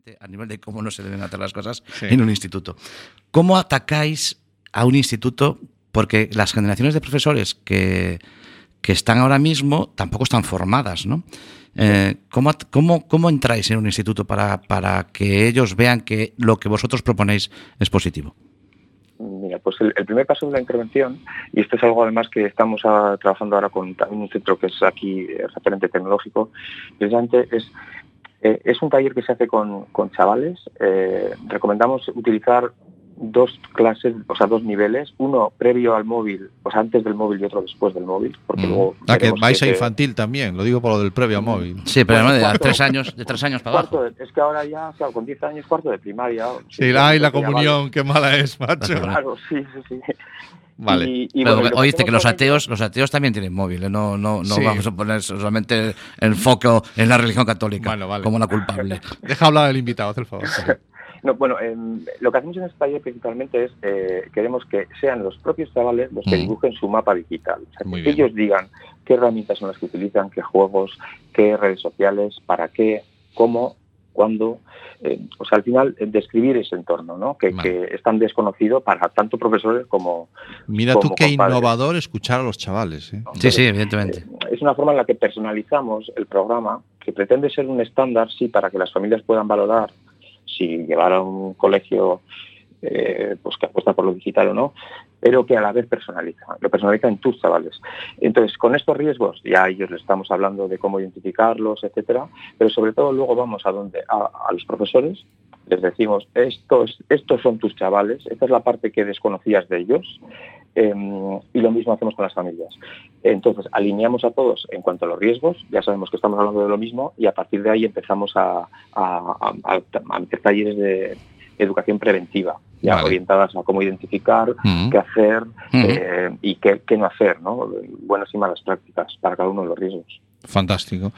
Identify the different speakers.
Speaker 1: a nivel de cómo no se deben hacer las cosas
Speaker 2: Sí.
Speaker 1: en un instituto. ¿Cómo atacáis a un instituto? Porque las generaciones de profesores que están ahora mismo tampoco están formadas, ¿no? ¿Cómo entráis en un instituto para que ellos vean que lo que vosotros proponéis es positivo?
Speaker 3: Mira, pues el primer paso de la intervención, y esto es algo además que estamos trabajando ahora con un centro que es aquí referente tecnológico, precisamente es un taller que se hace con chavales. Recomendamos utilizar dos clases, o sea, dos niveles, uno previo al móvil, o sea, antes del móvil y otro después del móvil, porque luego
Speaker 2: que vais a infantil también, lo digo por lo del previo a móvil.
Speaker 1: Sí, pero
Speaker 3: Bueno,
Speaker 1: de
Speaker 3: cuarto-
Speaker 1: 3 años para abajo.
Speaker 3: es que ahora ya, claro, con 10 años, cuarto de primaria.
Speaker 2: Sí, ay, la comunión, qué mala es, macho.
Speaker 3: Claro, sí.
Speaker 2: Vale.
Speaker 3: Y
Speaker 1: Pero
Speaker 3: bueno,
Speaker 1: oíste que los
Speaker 3: hacemos
Speaker 1: ateos también tienen móvil, ¿eh? No
Speaker 2: Sí.
Speaker 1: vamos a poner solamente el foco en la religión católica
Speaker 2: Bueno, vale.
Speaker 1: como la culpable.
Speaker 2: Deja hablar al invitado, haz el favor.
Speaker 3: No, bueno, lo que hacemos en este taller principalmente es queremos que sean los propios chavales los que dibujen su mapa digital. O sea,
Speaker 2: Muy
Speaker 3: que
Speaker 2: bien.
Speaker 3: ellos digan qué herramientas son las que utilizan, qué juegos, qué redes sociales, para qué, cómo, cuándo. O sea, al final, describir ese entorno, ¿no? Que es tan desconocido para tanto profesores como
Speaker 2: Mira
Speaker 3: como
Speaker 2: tú qué
Speaker 3: compadres.
Speaker 2: innovador escuchar a los chavales, ¿eh?
Speaker 1: Sí, evidentemente.
Speaker 3: Es una forma en la que personalizamos el programa, que pretende ser un estándar, sí, para que las familias puedan valorar si llevar a un colegio pues que apuesta por lo digital o no, pero que a la vez lo personaliza en tus chavales. Entonces, con estos riesgos, ya a ellos les estamos hablando de cómo identificarlos, etcétera, pero sobre todo luego vamos a los profesores, les decimos, estos son tus chavales, esta es la parte que desconocías de ellos, y lo mismo hacemos con las familias. Entonces, alineamos a todos en cuanto a los riesgos, ya sabemos que estamos hablando de lo mismo, y a partir de ahí empezamos a meter talleres de educación preventiva, ya
Speaker 2: Vale.
Speaker 3: orientadas a cómo identificar, qué hacer y qué no hacer, ¿no? Buenas y malas prácticas para cada uno de los riesgos.
Speaker 2: Fantástico.